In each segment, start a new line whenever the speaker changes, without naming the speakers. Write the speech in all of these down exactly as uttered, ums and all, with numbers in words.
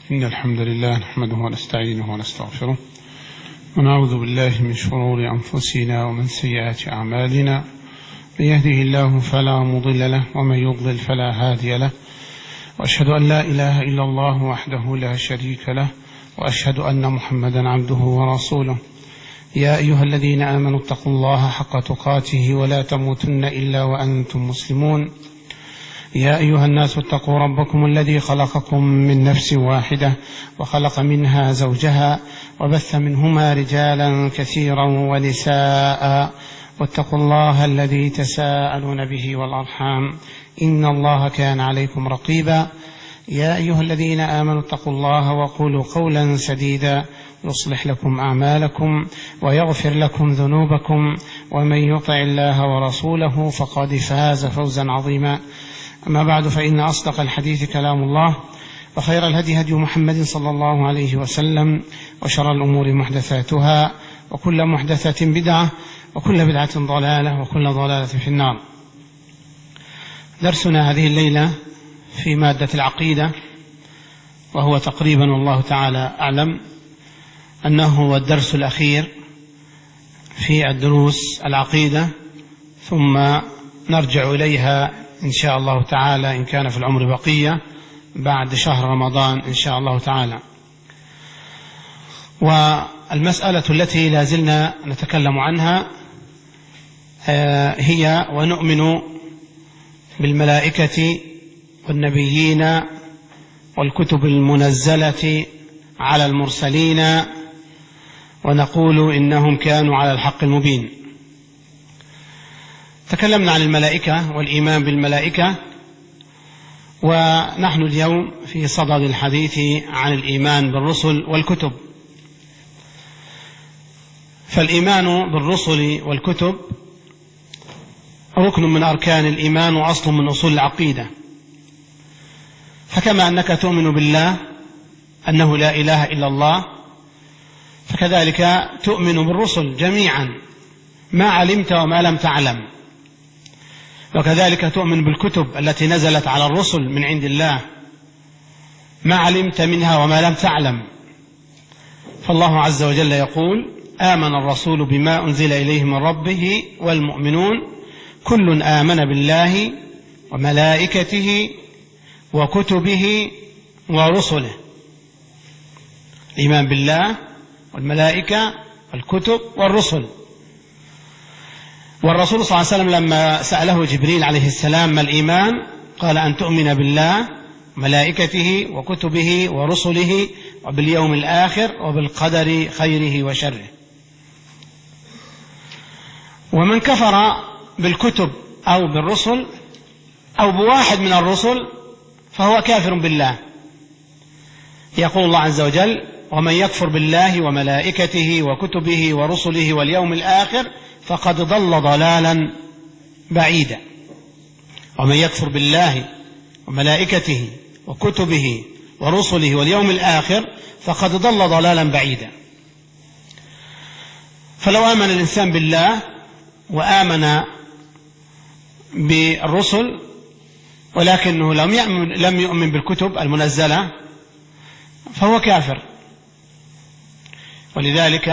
إن الحمد لله نحمده ونستعينه ونستغفره ونعوذ بالله من شرور أنفسنا ومن سيئات أعمالنا. من يهده الله فلا مضل له ومن يضلل فلا هادي له، وأشهد أن لا إله إلا الله وحده لا شريك له، وأشهد أن محمدا عبده ورسوله. يا أيها الذين آمنوا اتقوا الله حق تقاته ولا تموتن إلا وأنتم مسلمون. يا أيها الناس اتقوا ربكم الذي خلقكم من نفس واحدة وخلق منها زوجها وبث منهما رجالا كثيرا ونساء، واتقوا الله الذي تساءلون به والأرحام إن الله كان عليكم رقيبا. يا أيها الذين آمنوا اتقوا الله وقولوا قولا سديدا يصلح لكم أعمالكم ويغفر لكم ذنوبكم، ومن يطع الله ورسوله فقد فاز فوزا عظيما. أما بعد، فإن أصدق الحديث كلام الله، وخير الهدي هدي محمد صلى الله عليه وسلم، وشر الأمور محدثاتها، وكل محدثة بدعة، وكل بدعة ضلالة، وكل ضلالة في النار. درسنا هذه الليلة في مادة العقيدة، وهو تقريبا والله تعالى أعلم أنه هو الدرس الأخير في الدروس العقيدة، ثم نرجع إليها إن شاء الله تعالى إن كان في العمر بقية بعد شهر رمضان إن شاء الله تعالى. والمسألة التي لازلنا نتكلم عنها هي ونؤمن بالملائكة والنبيين والكتب المنزلة على المرسلين، ونقول إنهم كانوا على الحق المبين. تكلمنا عن الملائكة والإيمان بالملائكة، ونحن اليوم في صدد الحديث عن الإيمان بالرسل والكتب. فالإيمان بالرسل والكتب ركن من أركان الإيمان وأصل من أصول العقيدة. فكما أنك تؤمن بالله أنه لا إله إلا الله، فكذلك تؤمن بالرسل جميعا ما علمت وما لم تعلم، وكذلك تؤمن بالكتب التي نزلت على الرسل من عند الله ما علمت منها وما لم تعلم. فالله عز وجل يقول: آمن الرسول بما أنزل إليه من ربه والمؤمنون كل آمن بالله وملائكته وكتبه ورسله. الإيمان بالله والملائكة والكتب والرسل. والرسول صلى الله عليه وسلم لما سأله جبريل عليه السلام ما الإيمان، قال: أن تؤمن بالله وملائكته وكتبه ورسله وباليوم الآخر وبالقدر خيره وشره. ومن كفر بالكتب أو بالرسل أو بواحد من الرسل فهو كافر بالله. يقول الله عز وجل: ومن يكفر بالله وملائكته وكتبه ورسله واليوم الآخر فقد ضل ضلالا بعيدا. ومن يكفر بالله وملائكته وكتبه ورسله واليوم الآخر فقد ضل ضلالا بعيدا. فلو آمن الإنسان بالله وآمن بالرسل ولكنه لم يؤمن, لم يؤمن بالكتب المنزلة فهو كافر. ولذلك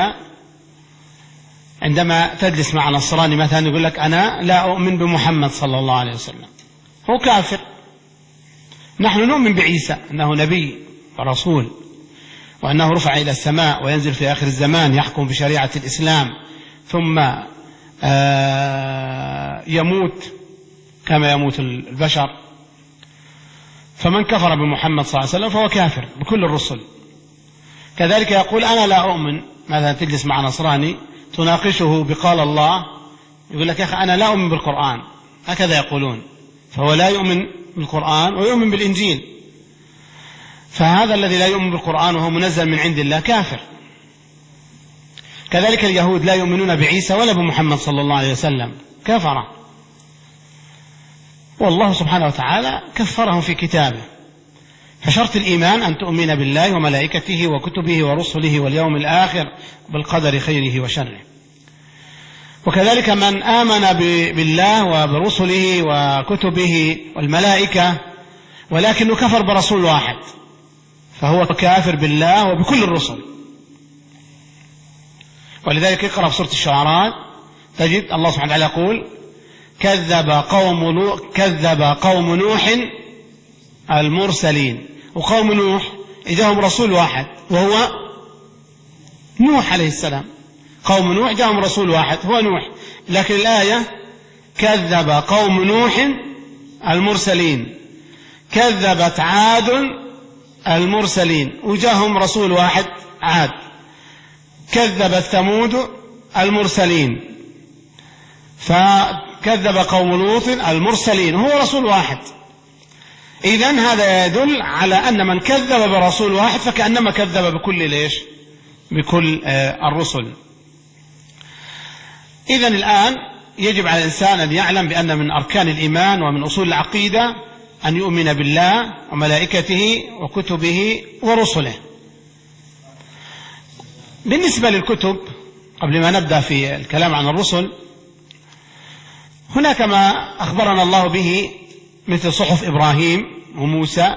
عندما تجلس مع نصراني مثلا يقول لك: أنا لا أؤمن بمحمد صلى الله عليه وسلم، هو كافر. نحن نؤمن بعيسى أنه نبي ورسول، وأنه رفع إلى السماء وينزل في آخر الزمان يحكم بشريعة الإسلام، ثم يموت كما يموت البشر. فمن كفر بمحمد صلى الله عليه وسلم فهو كافر بكل الرسل. كذلك يقول: أنا لا أؤمن. مثلا تجلس مع نصراني تناقشه بقال الله، يقول لك: يا أخي أنا لا أؤمن بالقرآن، هكذا يقولون. فهو لا يؤمن بالقرآن ويؤمن بالإنجيل. فهذا الذي لا يؤمن بالقرآن وهو منزل من عند الله كافر. كذلك اليهود لا يؤمنون بعيسى ولا بمحمد صلى الله عليه وسلم، كفر. والله سبحانه وتعالى كفرهم في كتابه. فشرط الإيمان أن تؤمن بالله وملائكته وكتبه ورسله واليوم الآخر بالقدر خيره وشره. وكذلك من آمن بالله وبرسله وكتبه والملائكة ولكنه كفر برسول واحد، فهو كافر بالله وبكل الرسل. ولذلك اقرأ في سورة الشعراء تجد الله سبحانه وتعالى يقول كذب قوم نوح كذب قوم نوح المرسلين. وقوم نوح جاءهم رسول واحد وهو نوح عليه السلام. قوم نوح جاءهم رسول واحد هو نوح، لكن الآية كذب قوم نوح المرسلين، كذبت عاد المرسلين وجاءهم رسول واحد عاد، كذبت ثمود المرسلين، فكذب قوم لوط المرسلين هو رسول واحد. إذن هذا يدل على أن من كذب برسول واحد فكأنما كذب بكل ليش بكل آه الرسل. إذن الآن يجب على الإنسان أن يعلم بأن من أركان الإيمان ومن أصول العقيدة أن يؤمن بالله وملائكته وكتبه ورسله. بالنسبة للكتب قبل ما نبدأ في الكلام عن الرسل، هناك ما أخبرنا الله به مثل صحف إبراهيم وموسى،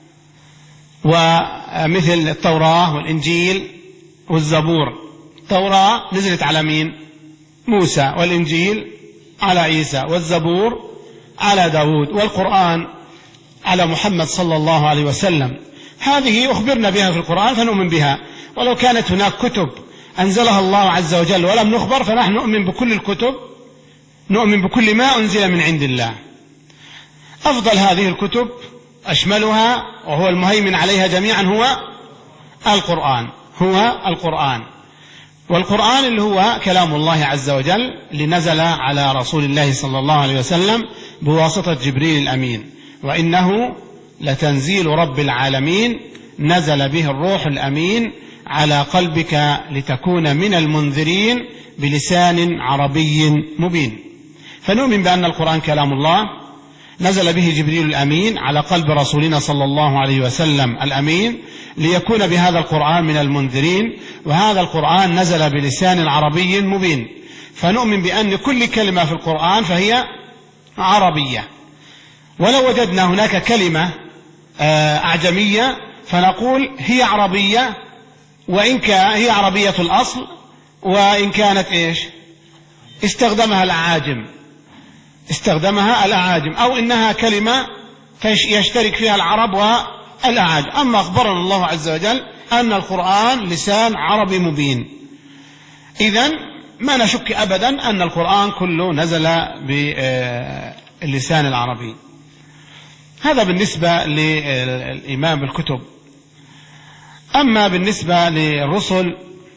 ومثل التوراة والإنجيل والزبور. التوراة نزلت على مين؟ موسى، والإنجيل على عيسى، والزبور على داود، والقرآن على محمد صلى الله عليه وسلم. هذه أخبرنا بها في القرآن فنؤمن بها، ولو كانت هناك كتب أنزلها الله عز وجل ولم نخبر فنحن نؤمن بكل الكتب، نؤمن بكل ما أنزل من عند الله. أفضل هذه الكتب أشملها وهو المهيمن عليها جميعا هو القرآن، هو القرآن. والقرآن اللي هو كلام الله عز وجل اللي نزل على رسول الله صلى الله عليه وسلم بواسطة جبريل الأمين، وإنه لتنزيل رب العالمين نزل به الروح الأمين على قلبك لتكون من المنذرين بلسان عربي مبين. فنؤمن بأن القرآن كلام الله نزل به جبريل الأمين على قلب رسولنا صلى الله عليه وسلم الأمين ليكون بهذا القرآن من المنذرين، وهذا القرآن نزل بلسان عربي مبين. فنؤمن بأن كل كلمة في القرآن فهي عربية، ولو وجدنا هناك كلمة أعجمية فنقول هي عربية، وإن كان هي عربية الأصل، وإن كانت إيش استخدمها الأعاجم استخدمها الأعاجم أو إنها كلمة يشترك فيها العرب والأعاجم. أما أخبرنا الله عز وجل أن القرآن لسان عربي مبين، إذن ما نشك أبدا أن القرآن كله نزل باللسان العربي. هذا بالنسبة للإيمان بالكتب. أما بالنسبة للرسل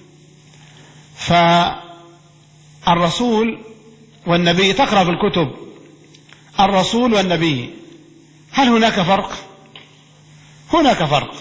فالرسول والنبي تقرأ في الكتب الرسول والنبي، هل هناك فرق؟ هناك فرق.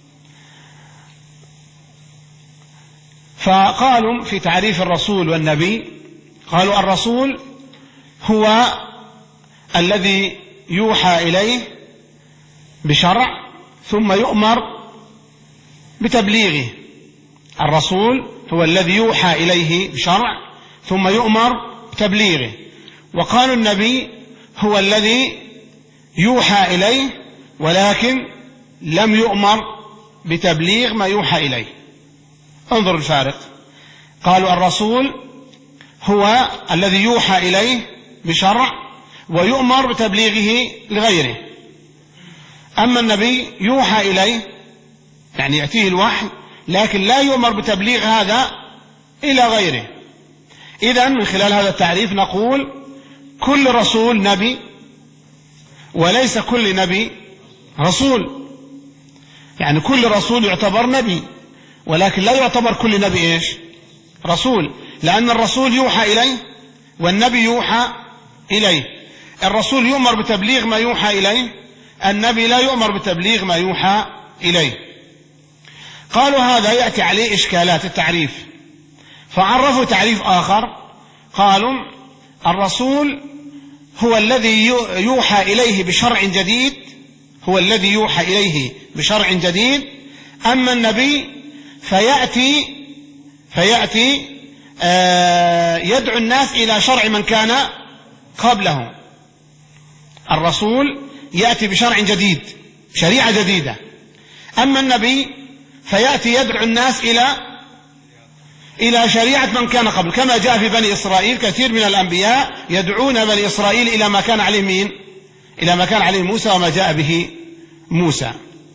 فقالوا في تعريف الرسول والنبي، قالوا الرسول هو الذي يوحى إليه بشرع ثم يؤمر بتبليغه. الرسول هو الذي يوحى إليه بشرع ثم يؤمر بتبليغه. وقالوا النبي هو الذي يوحى إليه ولكن لم يؤمر بتبليغ ما يوحى إليه. انظر الفارق. قالوا الرسول هو الذي يوحى إليه بشرع ويؤمر بتبليغه لغيره، أما النبي يوحى إليه يعني يأتيه الوحي لكن لا يؤمر بتبليغ هذا إلى غيره. إذن من خلال هذا التعريف نقول كل رسول نبي وليس كل نبي رسول. يعني كل رسول يعتبر نبي ولكن لا يعتبر كل نبي إيش رسول، لأن الرسول يوحى إليه والنبي يوحى إليه. الرسول يؤمر بتبليغ ما يوحى إليه، النبي لا يؤمر بتبليغ ما يوحى إليه. قالوا هذا يأتي عليه إشكالات التعريف، فعرفوا تعريف آخر. قالوا الرسول هو الذي يوحى إليه بشرع جديد، هو الذي يوحى إليه بشرع جديد، أما النبي فيأتي فيأتي آه يدعو الناس إلى شرع من كان قبله. الرسول يأتي بشرع جديد، شريعة جديدة، أما النبي فيأتي يدعو الناس إلى إلى شريعة من كان قبل، كما جاء في بني إسرائيل كثير من الأنبياء يدعون بني إسرائيل إلى ما كان عليه مين؟ إلى ما كان عليه موسى وما جاء به موسى.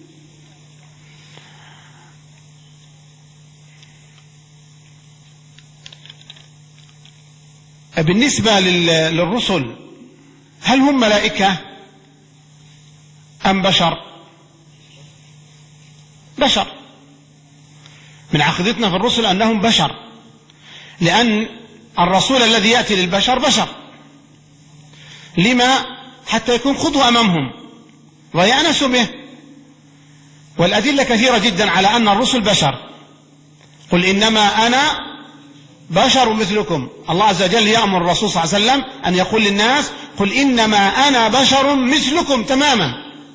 بالنسبة للرسل، هل هم ملائكة أم بشر؟ بشر. من عقيدتنا في الرسل أنهم بشر، لأن الرسول الذي يأتي للبشر بشر. لما؟ حتى يكون قدوة أمامهم ويأنسوا به. والأدلة كثيرة جدا على أن الرسل بشر. قل إنما أنا بشر مثلكم. الله عز وجل يأمر الرسول صلى الله عليه وسلم أن يقول للناس قل إنما أنا بشر مثلكم تماما.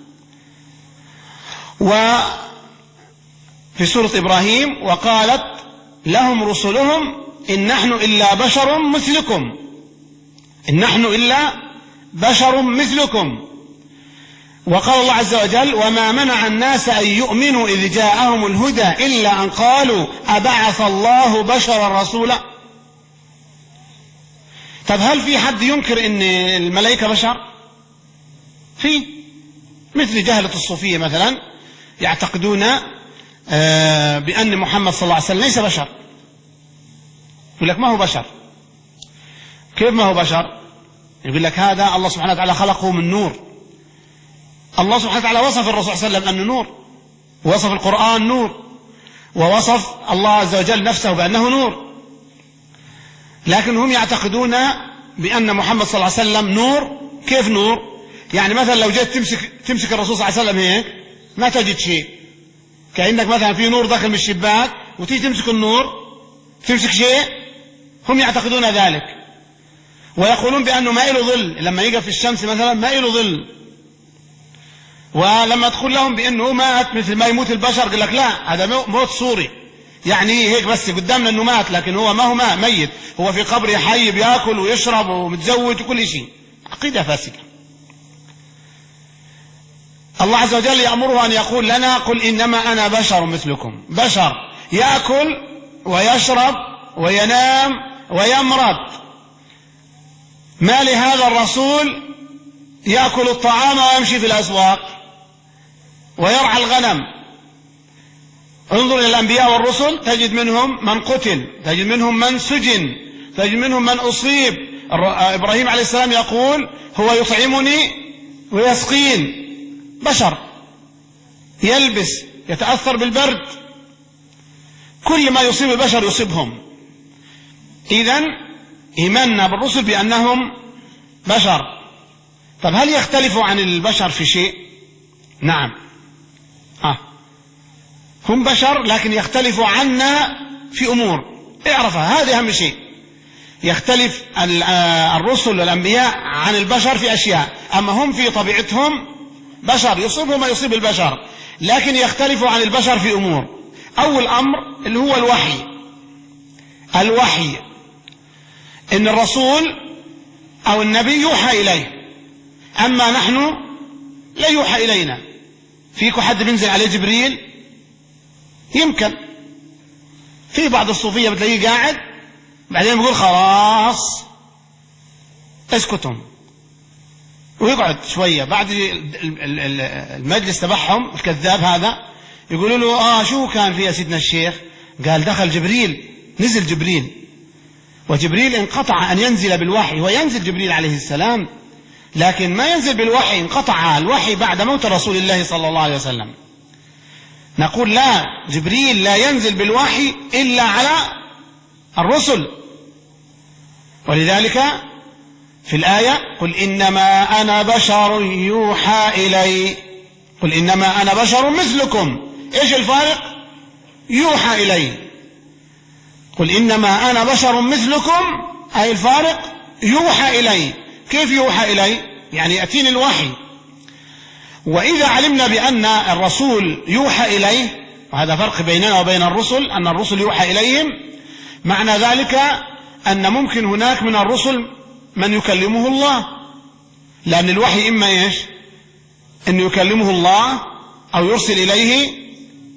وفي سورة إبراهيم وقالت لهم رسلهم إن نحن إلا بشر مثلكم، إن نحن إلا بشر مثلكم. وقال الله عز وجل وما منع الناس أن يؤمنوا إذ جاءهم الهدى إلا أن قالوا أبعث الله بشرا رسولا. طب هل في حد ينكر أن الملائكة بشر؟ في، مثل جهلة الصوفية مثلا يعتقدون بأن محمد صلى الله عليه وسلم ليس بشر. يقول لك ما هو بشر. كيف ما هو بشر؟ يقول لك هذا الله سبحانه وتعالى خلقه من نور. الله سبحانه وتعالى وصف الرسول صلى الله عليه وسلم أنه نور، ووصف القرآن نور، ووصف الله عز وجل نفسه بأنه نور. لكن هم يعتقدون بأن محمد صلى الله عليه وسلم نور. كيف نور؟ يعني مثلا لو جيت تمسك تمسك الرسول صلى الله عليه وسلم هيك ما تجد شيء، كأنك مثلا في نور داخل من الشباك وتيجي تمسك النور تمسك شيء. هم يعتقدون ذلك، ويقولون بأنه ما له ظل، لما يقف في الشمس مثلا ما له ظل. ولما تقول لهم بأنه مات مثل ما يموت البشر قال لك لا، هذا موت صوري، يعني هيك بس قدامنا أنه مات، لكن هو ما هو ما ميت، هو في قبر حي بيأكل ويشرب ومتزوج وكل شيء. عقيدة فاسدة. الله عز وجل يأمره أن يقول لنا قل إنما أنا بشر مثلكم. بشر يأكل ويشرب وينام ويمرض. ما لهذا الرسول يأكل الطعام ويمشي في الأسواق ويرعى الغنم. انظر إلى الأنبياء والرسل تجد منهم من قتل، تجد منهم من سجن، تجد منهم من أصيب. إبراهيم عليه السلام يقول هو يطعمني ويسقين. بشر يلبس، يتأثر بالبرد، كل ما يصيب البشر يصيبهم. إذن إيماننا بالرسل بأنهم بشر. طب هل يختلفوا عن البشر في شيء؟ نعم. آه. هم بشر لكن يختلفوا عنا في أمور اعرفها، هذه أهم شيء. يختلف الرسل والأنبياء عن البشر في أشياء، أما هم في طبيعتهم بشر يصيبهم ما يصيب البشر، لكن يختلفوا عن البشر في أمور. أول أمر اللي هو الوحي. الوحي إن الرسول أو النبي يوحى إليه، أما نحن لا يوحى إلينا. فيكم حد بينزل عليه جبريل؟ يمكن. في بعض الصوفية بتلاقيه قاعد بعدين بيقول خلاص اسكتهم، ويقعد شوية بعد المجلس تبعهم الكذاب هذا يقولوا له آه شو كان فيها سيدنا الشيخ؟ قال دخل جبريل، نزل جبريل، وجبريل انقطع أن ينزل بالوحي، وينزل جبريل عليه السلام لكن ما ينزل بالوحي، انقطع الوحي بعد موت رسول الله صلى الله عليه وسلم. نقول لا، جبريل لا ينزل بالوحي إلا على الرسل. ولذلك في الآية قل إنما أنا بشر يوحى إلي، قل إنما أنا بشر مثلكم. إيش الفارق؟ يوحى إلي. قل إنما أنا بشر مثلكم أي الفارق يوحى إلي. كيف يوحى إلي؟ يعني يأتيني الوحي. وإذا علمنا بأن الرسول يوحى إليه، وهذا فرق بيننا وبين الرسل أن الرسل يوحى إليهم، معنى ذلك أن ممكن هناك من الرسل من يكلمه الله، لأن الوحي إما إيش؟ أن يكلمه الله أو يرسل إليه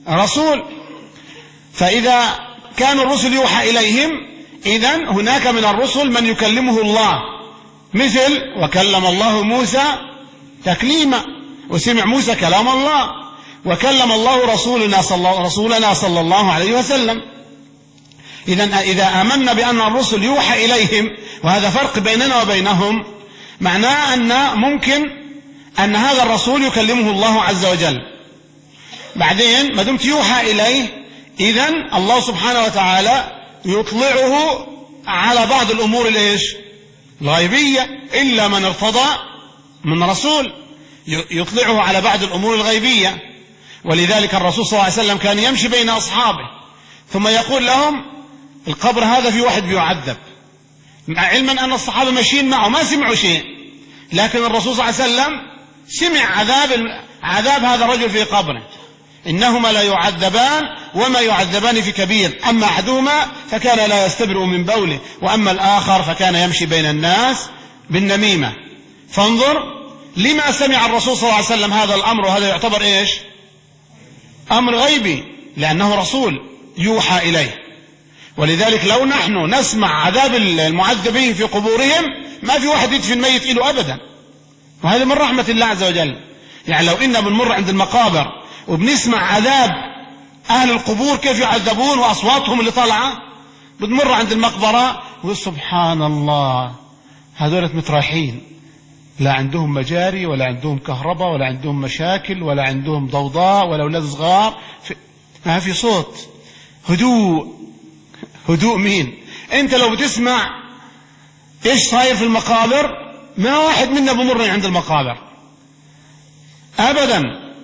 رسول. فإذا كان الرسل يوحى إليهم، إذن هناك من الرسل من يكلمه الله، مثل وكلم الله موسى تكليما، وسمع موسى كلام الله، وكلم الله رسولنا صلى, رسولنا صلى الله عليه وسلم. إذن إذا آمنا بأن الرسل يوحى إليهم، وهذا فرق بيننا وبينهم، معناه أن ممكن أن هذا الرسول يكلمه الله عز وجل. بعدين ما دمت يوحى إليه، إذن الله سبحانه وتعالى يطلعه على بعض الأمور الإيش؟ الغيبية، إلا من ارتضى من رسول يطلعه على بعض الأمور الغيبية. ولذلك الرسول صلى الله عليه وسلم كان يمشي بين أصحابه ثم يقول لهم القبر هذا في واحد بيعذب، مع علما أن الصحابة ماشيين معه ما سمعوا شيء، لكن الرسول صلى الله عليه وسلم سمع عذاب عذاب هذا الرجل في قبره. إنهما لا يعذبان وما يعذبان في كبير، أما أحدهما فكان لا يستبرئ من بوله، وأما الآخر فكان يمشي بين الناس بالنميمة. فانظر لما سمع الرسول صلى الله عليه وسلم هذا الأمر، وهذا يعتبر إيش؟ أمر غيبي، لأنه رسول يوحى إليه. ولذلك لو نحن نسمع عذاب المعذبين في قبورهم ما في واحد يدفن ميت إله أبدا، وهذا من رحمة الله عز وجل. يعني لو إنا بنمر عند المقابر وبنسمع عذاب أهل القبور كيف يعذبون وأصواتهم اللي طالعة، بنمر عند المقبرة وسبحان الله هذولة متراحين، لا عندهم مجاري ولا عندهم كهرباء ولا عندهم مشاكل ولا عندهم ضوضاء ولا أولاد صغار، ما في صوت، هدوء. هدوء مين؟ أنت لو بتسمع إيش صاير في المقابر ما واحد منا بمر عند المقابر أبدا،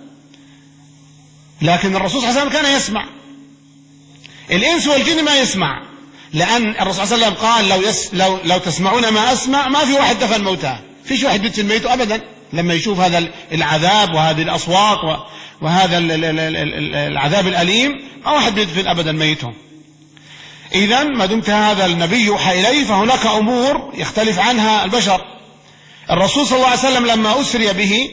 لكن الرسول صلى الله عليه وسلم كان يسمع. الإنس والجن ما يسمع، لأن الرسول صلى الله عليه وسلم قال لو, يس لو, لو تسمعون ما أسمع، ما في واحد دفن موتاه، فيش واحد بيدفن ميته أبدا لما يشوف هذا العذاب وهذه الأصوات وهذا العذاب الأليم، ما واحد بيدفن أبدا ميته. إذن ما دمت هذا النبي يوحى إليه فهناك أمور يختلف عنها البشر. الرسول صلى الله عليه وسلم لما أسري به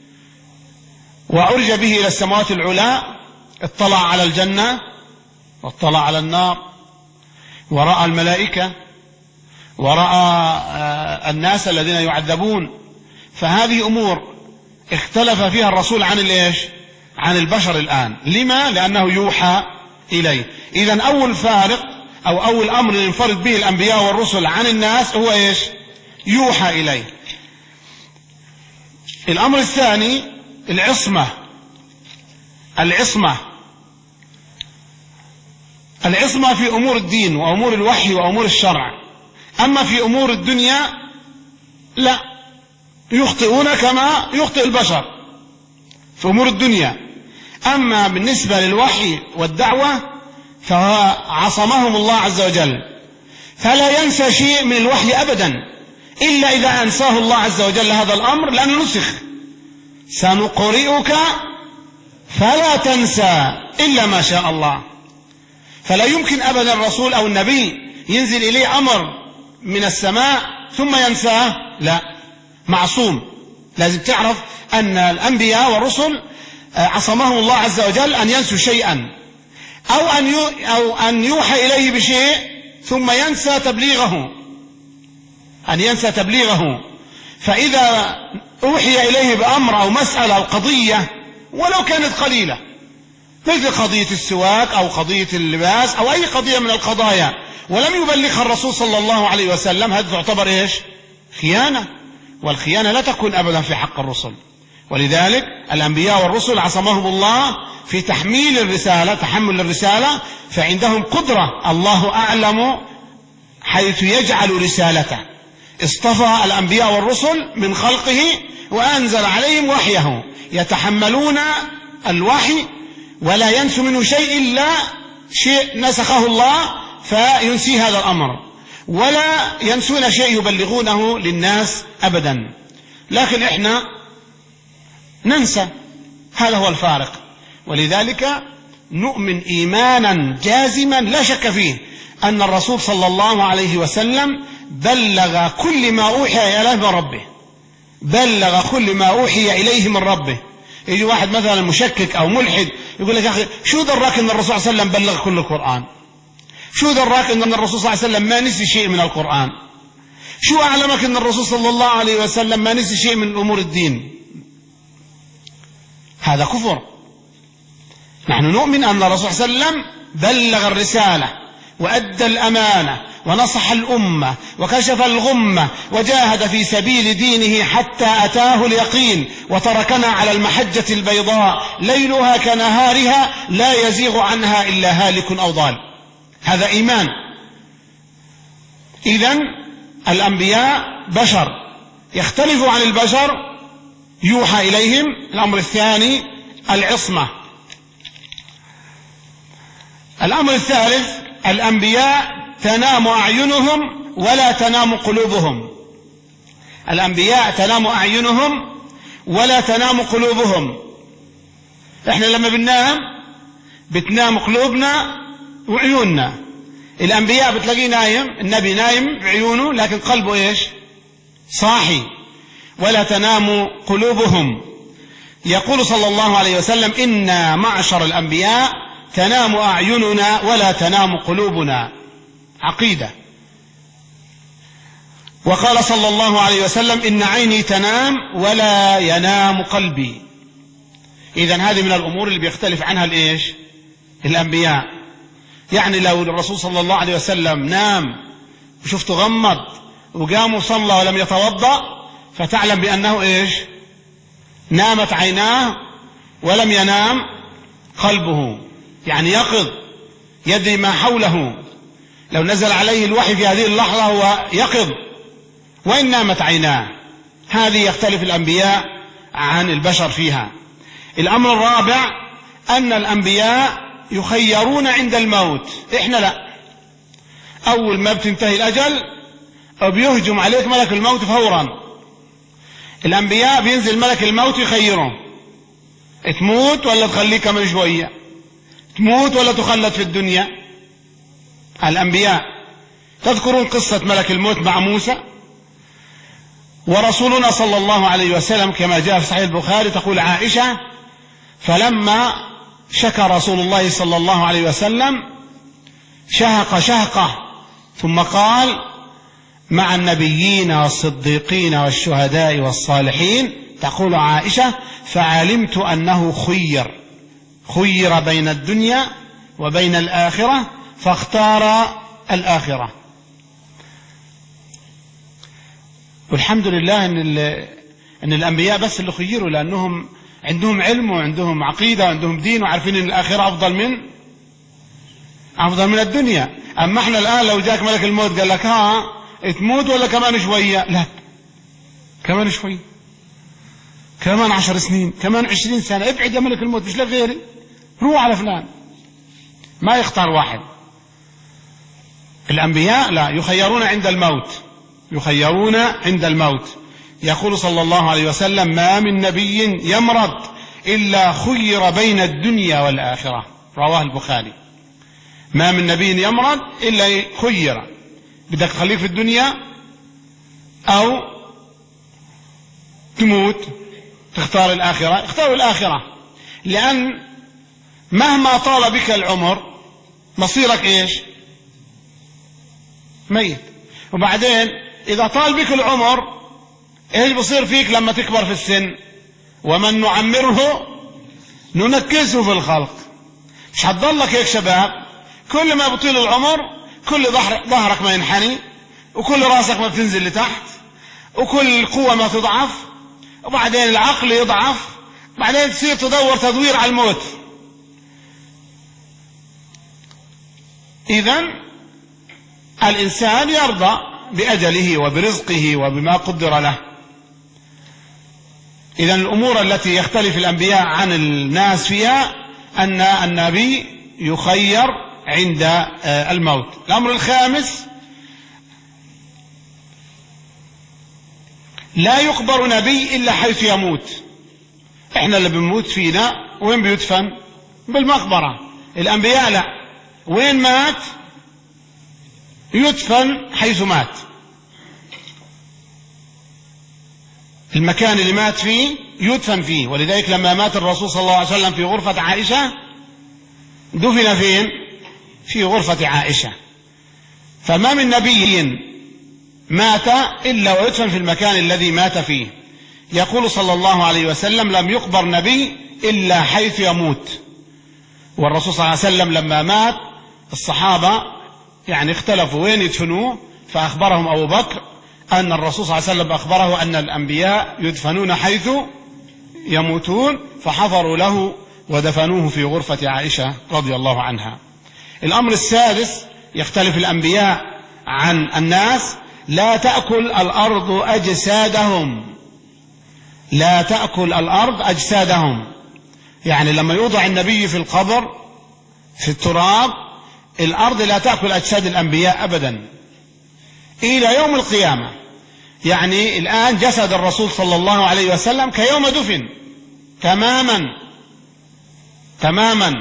وعرج به إلى السماوات العلى اطلع على الجنة واطلع على النار، ورأى الملائكة، ورأى الناس الذين يعذبون. فهذه أمور اختلف فيها الرسول عن الإيش؟ عن البشر الآن. لما؟ لأنه يوحى إليه. إذن أول فارق أو أول أمر ينفرد به الأنبياء والرسل عن الناس هو إيش؟ يوحى إليه. الأمر الثاني العصمة. العصمة العصمة في أمور الدين وأمور الوحي وأمور الشرع. أما في أمور الدنيا لا، يخطئون كما يخطئ البشر في أمور الدنيا. أما بالنسبة للوحي والدعوة فعصمهم الله عز وجل، فلا ينسى شيء من الوحي أبدا إلا إذا أنساه الله عز وجل هذا الأمر، لأنه نسخ. سنقرئك فلا تنسى إلا ما شاء الله. فلا يمكن أبدا الرسول أو النبي ينزل إليه أمر من السماء ثم ينساه، لا، معصوم. لازم تعرف أن الأنبياء والرسل عصمهم الله عز وجل أن ينسوا شيئا، أو أن أو أن يوحى إليه بشيء ثم ينسى تبليغه، أن ينسى تبليغه. فإذا أوحي إليه بأمر أو مسألة أو قضية ولو كانت قليلة، مثل قضية السواك أو قضية اللباس أو أي قضية من القضايا، ولم يبلغها الرسول صلى الله عليه وسلم، هذا تعتبر إيش؟ خيانة، والخيانة لا تكون أبدا في حق الرسل. ولذلك الأنبياء والرسل عصمهم الله في تحميل الرسالة، تحمل الرسالة، فعندهم قدرة، الله أعلم حيث يجعل رسالته. اصطفى الأنبياء والرسل من خلقه وأنزل عليهم وحيه، يتحملون الوحي ولا ينسوا منه شيء إلا شيء نسخه الله فينسي هذا الأمر، ولا ينسون شيء يبلغونه للناس أبدا. لكن إحنا ننسى، هذا هو الفارق. ولذلك نؤمن إيمانا جازما لا شك فيه أن الرسول صلى الله عليه وسلم بلغ كل ما أوحي إليه من ربه، بلغ كل ما أوحي إليه من ربه، يجي واحد مثلا مشكك أو ملحد يقول لك يا أخي شو دراك أن الرسول صلى الله عليه وسلم بلغ كل القرآن؟ شو دراك أن الرسول صلى الله عليه وسلم ما نسي شيء من القرآن؟ شو أعلمك أن الرسول صلى الله عليه وسلم ما نسي شيء من أمور الدين؟ هذا كفر. نحن نؤمن أن الرسول صلى الله عليه وسلم بلغ الرسالة وأدى الأمانة ونصح الأمة وكشف الغمة وجاهد في سبيل دينه حتى أتاه اليقين، وتركنا على المحجة البيضاء ليلها كنهارها لا يزيغ عنها إلا هالك أو ضال. هذا إيمان. إذن الأنبياء بشر يختلف عن البشر، يوحى إليهم. الأمر الثاني العصمة. الأمر الثالث الأنبياء تنام أعينهم ولا تنام قلوبهم. الأنبياء تنام أعينهم ولا تنام قلوبهم. إحنا لما بننام بتنام قلوبنا وعيوننا. الأنبياء بتلاقيه نايم، النبي نايم بعيونه لكن قلبه إيش؟ صاحي. ولا تنام قلوبهم. يقول صلى الله عليه وسلم إنا معشر الأنبياء تنام أعيننا ولا تنام قلوبنا. عقيدة. وقال صلى الله عليه وسلم إن عيني تنام ولا ينام قلبي. إذن هذه من الأمور اللي بيختلف عنها الإيش؟ الأنبياء. يعني لو الرسول صلى الله عليه وسلم نام وشفته غمض وقام وصلى ولم يتوضأ فتعلم بأنه إيش؟ نامت عيناه ولم ينام قلبه، يعني يقظ يدري ما حوله. لو نزل عليه الوحي في هذه اللحظة هو يقظ، وإن نامت عيناه. هذه يختلف الأنبياء عن البشر فيها. الأمر الرابع أن الأنبياء يخيرون عند الموت. إحنا لا، أول ما بتنتهي الأجل بيهجم عليك ملك الموت فورا. الأنبياء بينزل ملك الموت يخيره، تموت ولا تخليك كمان شوية، تموت ولا تخلد في الدنيا. الأنبياء. تذكرون قصة ملك الموت مع موسى؟ ورسولنا صلى الله عليه وسلم كما جاء في صحيح البخاري تقول عائشة فلما شكى رسول الله صلى الله عليه وسلم شهق شهقه ثم قال مع النبيين والصديقين والشهداء والصالحين، تقول عائشة فعلمت أنه خير خير بين الدنيا وبين الآخرة فاختار الآخرة. والحمد لله أن, أن الأنبياء بس اللي خيروا، لأنهم عندهم علم وعندهم عقيدة وعندهم دين وعارفين أن الآخرة أفضل من أفضل من الدنيا. أما احنا الآن لو جاك ملك الموت قال لك ها تموت ولا كمان شوية، لا كمان شوية، كمان عشر سنين، كمان عشرين سنة، ابعد يا ملك الموت مش لغيري، روح على فلان. ما يختار واحد. الأنبياء لا، يخيرون عند الموت، يخيرون عند الموت. يقول صلى الله عليه وسلم ما من نبي يمرض إلا خير بين الدنيا والآخرة، رواه البخاري. ما من نبي يمرض إلا خير، بدك تخليك في الدنيا أو تموت، تختار الآخرة. اختار الآخرة، لأن مهما طال بك العمر مصيرك إيش؟ ميت. وبعدين إذا طال بك العمر إيش بصير فيك لما تكبر في السن؟ ومن نعمره ننكسه في الخلق. مش هتضلك هيك شباب، كل ما بطيل العمر كل ظهرك ما ينحني، وكل راسك ما بتنزل لتحت، وكل القوة ما تضعف، وبعدين العقل يضعف، بعدين تصير تدور تدوير على الموت. إذن الإنسان يرضى بأجله وبرزقه وبما قدر له. إذن الأمور التي يختلف الأنبياء عن الناس فيها أن النبي يخير عند الموت. الأمر الخامس لا يقبر نبي إلا حيث يموت. إحنا اللي بنموت فينا وين بيدفن؟ بالمقبرة. الأنبياء لا، وين مات يدفن حيث مات. المكان اللي مات فيه يدفن فيه. ولذلك لما مات الرسول صلى الله عليه وسلم في غرفة عائشة دفن فين؟ في غرفة عائشة. فما من نبي مات إلا ويدفن في المكان الذي مات فيه. يقول صلى الله عليه وسلم: لم يقبر نبي إلا حيث يموت. والرسول صلى الله عليه وسلم لما مات الصحابة يعني اختلفوا وين يدفنوه، فأخبرهم أبو بكر أن الرسول صلى الله عليه وسلم أخبره أن الأنبياء يدفنون حيث يموتون، فحضروا له ودفنوه في غرفة عائشة رضي الله عنها. الأمر السادس: يختلف الأنبياء عن الناس. لا تأكل الأرض أجسادهم. لا تأكل الأرض أجسادهم، يعني لما يوضع النبي في القبر في التراب الأرض لا تأكل أجساد الأنبياء أبدا إلى يوم القيامة. يعني الآن جسد الرسول صلى الله عليه وسلم كيوم دفن تماما تماما.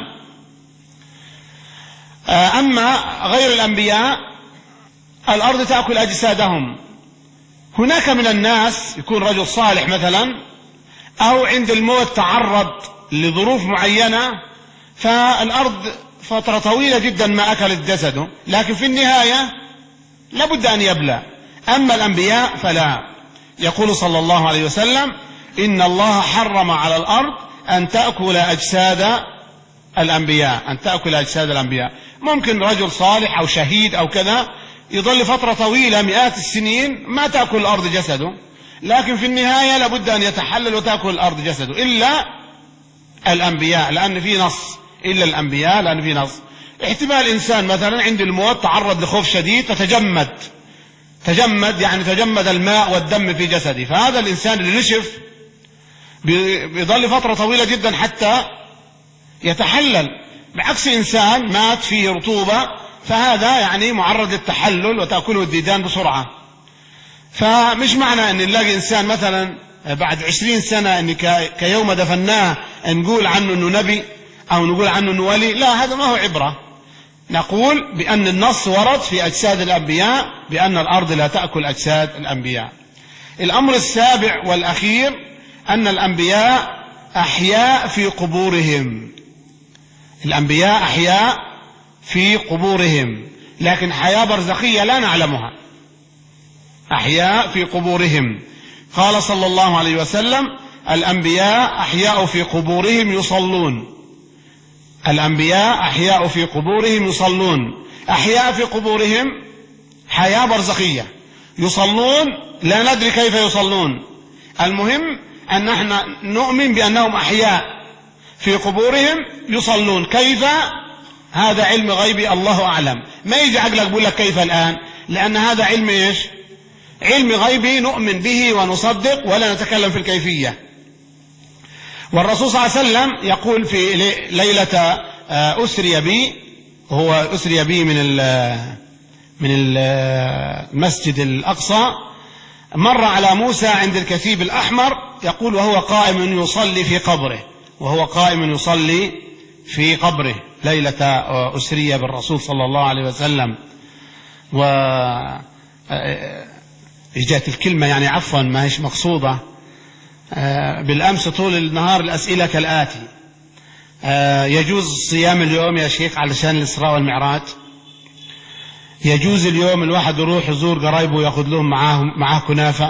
أما غير الأنبياء الأرض تأكل أجسادهم. هناك من الناس يكون رجل صالح مثلا أو عند الموت تعرض لظروف معينة فالأرض فترة طويلة جدا ما أكلت جسده، لكن في النهاية لابد أن يبلى. أما الأنبياء فلا. يقول صلى الله عليه وسلم: إن الله حرم على الأرض أن تأكل أجساد الأنبياء أن تأكل أجساد الأنبياء. ممكن رجل صالح أو شهيد أو كذا يظل فترة طويلة مئات السنين ما تأكل الأرض جسده، لكن في النهاية لابد أن يتحلل وتأكل الأرض جسده، إلا الأنبياء لأن في نص، إلا الأنبياء لأن في نص. احتمال إنسان مثلا عند الموت تعرض لخوف شديد فتجمد تجمد يعني تجمد الماء والدم في جسده، فهذا الإنسان اللي نشف بيظل فترة طويلة جدا حتى يتحلل، بعكس إنسان مات في رطوبة فهذا يعني معرض للتحلل وتأكله الديدان بسرعة. فمش معنى أن نلاقي إنسان مثلا بعد عشرين سنة أن كيوم دفناه نقول عنه أنه نبي أو نقول عنه أنه ولي، لا، هذا ما هو عبرة. نقول بأن النص ورد في أجساد الأنبياء بأن الأرض لا تأكل أجساد الأنبياء. الأمر السابع والأخير أن الأنبياء أحياء في قبورهم. الأنبياء أحياء في قبورهم، لكن حياة برزخية لا نعلمها. أحياء في قبورهم. قال صلى الله عليه وسلم: الأنبياء أحياء في قبورهم يصلون. الأنبياء أحياء في قبورهم يصلون. أحياء في قبورهم حياة برزخية، يصلون لا ندري كيف يصلون. المهم أن احنا نؤمن بأنهم أحياء في قبورهم يصلون. كيف؟ هذا علم غيبي الله أعلم. ما يجي عقلك بقول لك كيف الآن، لأن هذا علم إيش؟ علم غيبي نؤمن به ونصدق ولا نتكلم في الكيفية. والرسول صلى الله عليه وسلم يقول في ليلة أسري بي، هو أسري بي من من المسجد الأقصى، مر على موسى عند الكثيب الأحمر، يقول وهو قائم يصلي في قبره وهو قائم يصلي في قبره ليلة أسري بالرسول صلى الله عليه وسلم. و جاءت الكلمة يعني عفوا ما هيش مقصودة. بالأمس طول النهار الأسئلة كالآتي: يجوز صيام اليوم يا شيخ علشان الإسراء والمعراج؟ يجوز اليوم الواحد يروح يزور قرايبه ويأخذ لهم معاه معاه كنافة؟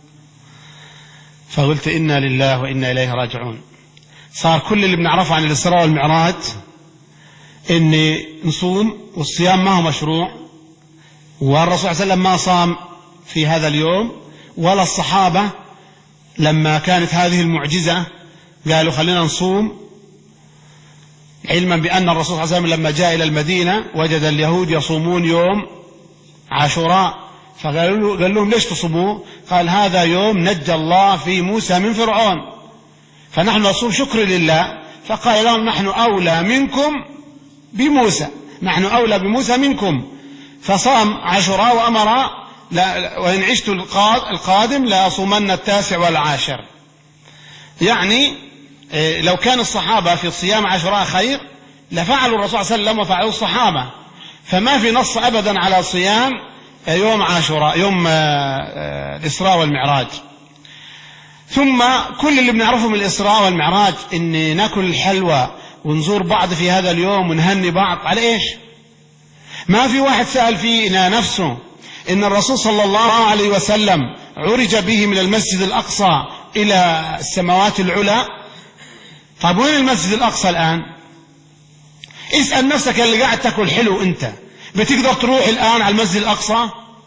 فقلت إنا لله وإنا إليه راجعون. صار كل اللي بنعرفه عن الإسراء والمعراج إن نصوم، والصيام ما هو مشروع، والرسول صلى الله عليه وسلم ما صام في هذا اليوم، ولا الصحابة لما كانت هذه المعجزة قالوا خلينا نصوم، علما بأن الرسول صلى الله عليه وسلم لما جاء إلى المدينة وجد اليهود يصومون يوم عاشوراء، فقالوا قال لهم ليش تصوموا؟ قال هذا يوم نجى الله في موسى من فرعون، فنحن نصوم شكر لله. فقال لهم نحن أولى منكم بموسى، نحن أولى بموسى منكم، فصام عاشوراء وأمر لا وإن عشت القادم لا أصومن التاسع والعاشر. يعني لو كان الصحابة في صيام عاشوراء خير لفعلوا الرسول صلى الله عليه وسلم وفعلوا الصحابة، فما في نص أبدا على صيام يوم عاشوراء يوم الإسراء والمعراج. ثم كل اللي بنعرفه من الإسراء والمعراج إن ناكل الحلوى ونزور بعض في هذا اليوم ونهني بعض، على إيش؟ ما في واحد سأل فينا نفسه إن الرسول صلى الله عليه وسلم عرج به من المسجد الأقصى إلى السماوات العلى. طيب وين المسجد الأقصى الآن؟ اسأل نفسك اللي قاعد تاكل حلو أنت، بتقدر تروح الآن على المسجد الأقصى؟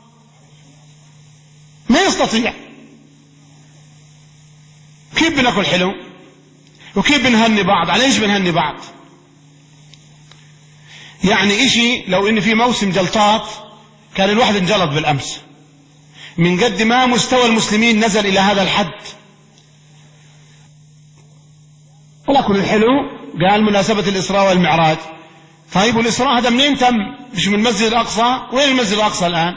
ما يستطيع. كيف بناكل حلو وكيف بنهني بعض؟ على ايش بنهني بعض؟ يعني اشي لو ان في موسم جلطات كان الواحد انجلط بالامس من قد ما مستوى المسلمين نزل الى هذا الحد. ولكن الحلو قال مناسبة الإسراء والمعراج. طيب والإسراء هذا منين تم؟ مش من المسجد الأقصى؟ وين المسجد الأقصى الآن؟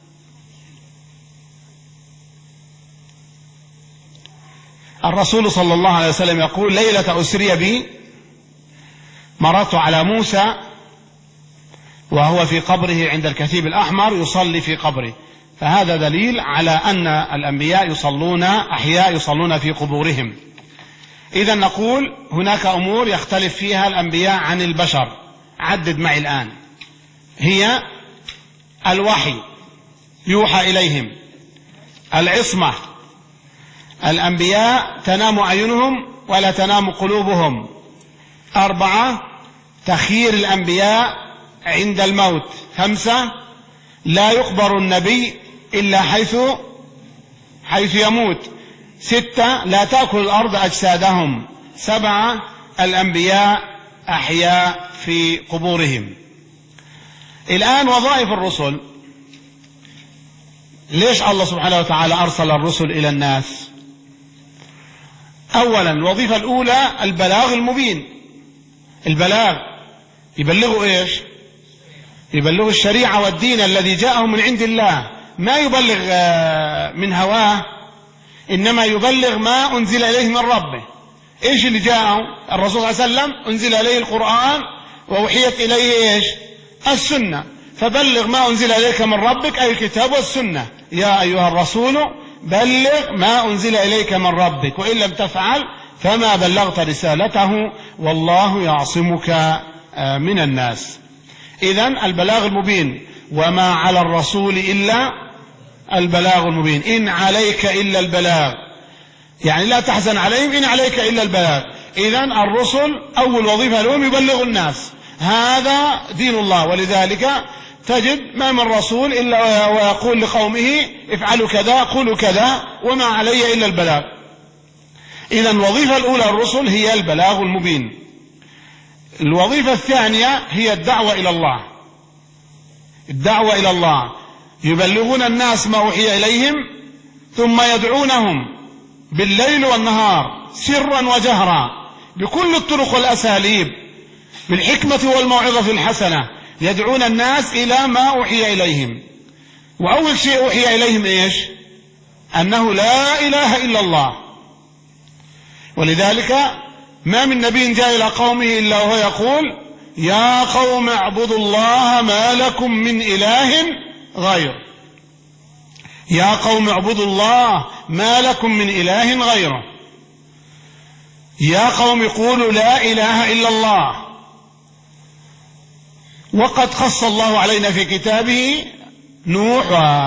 الرسول صلى الله عليه وسلم يقول ليلة أسري بي مررت على موسى وهو في قبره عند الكثيب الأحمر يصلي في قبره، فهذا دليل على أن الأنبياء يصلون أحياء يصلون في قبورهم. إذا نقول هناك أمور يختلف فيها الأنبياء عن البشر، عدد معي الآن. هي الوحي يوحى إليهم، العصمة، الأنبياء تنام أعينهم ولا تنام قلوبهم، أربعة تخيير الأنبياء عند الموت، خمسة لا يقبر النبي إلا حيث حيث يموت، ستة لا تأكل الأرض أجسادهم، سبعة الأنبياء أحياء في قبورهم. الآن وظائف الرسل، ليش الله سبحانه وتعالى أرسل الرسل إلى الناس؟ أولا الوظيفة الأولى البلاغ المبين. البلاغ يبلغوا إيش؟ يبلغوا الشريعة والدين الذي جاءهم من عند الله، ما يبلغ من هواه، إنما يبلغ ما أنزل إليه من ربه. إيش اللي جاءه؟ الرسول صلى الله عليه وسلم أنزل إليه القرآن ووحيت إليه إيش؟ السنة، فبلغ ما أنزل إليك من ربك أي الكتاب والسنة. يا أيها الرسول بلغ ما أنزل إليك من ربك وإن لم تفعل فما بلغت رسالته والله يعصمك من الناس. إذن البلاغ المبين، وما على الرسول إلا البلاغ المبين، إن عليك إلا البلاغ، يعني لا تحزن عليهم، إن عليك إلا البلاغ. إذن الرسل أول وظيفة لهم يبلغوا الناس، هذا دين الله. ولذلك تجد ما من رسول إلا ويقول لقومه افعلوا كذا قولوا كذا وما علي إلا البلاغ. إذن الوظيفة الأولى الرسل هي البلاغ المبين. الوظيفة الثانية هي الدعوة إلى الله. الدعوة إلى الله يبلغون الناس ما أوحي إليهم ثم يدعونهم بالليل والنهار سرا وجهرا بكل الطرق والأساليب بالحكمة والموعظة الحسنة، يدعون الناس إلى ما أوحي إليهم. وأول شيء أوحي إليهم إيش؟ أنه لا إله إلا الله. ولذلك ما من نبي جاء إلى قومه إلا وهو يقول يا قوم اعبدوا الله ما لكم من إله غيره. يا قوم اعبدوا الله ما لكم من إله غيره. يا قوم قولوا لا إله إلا الله. وقد خص الله علينا في كتابه نوح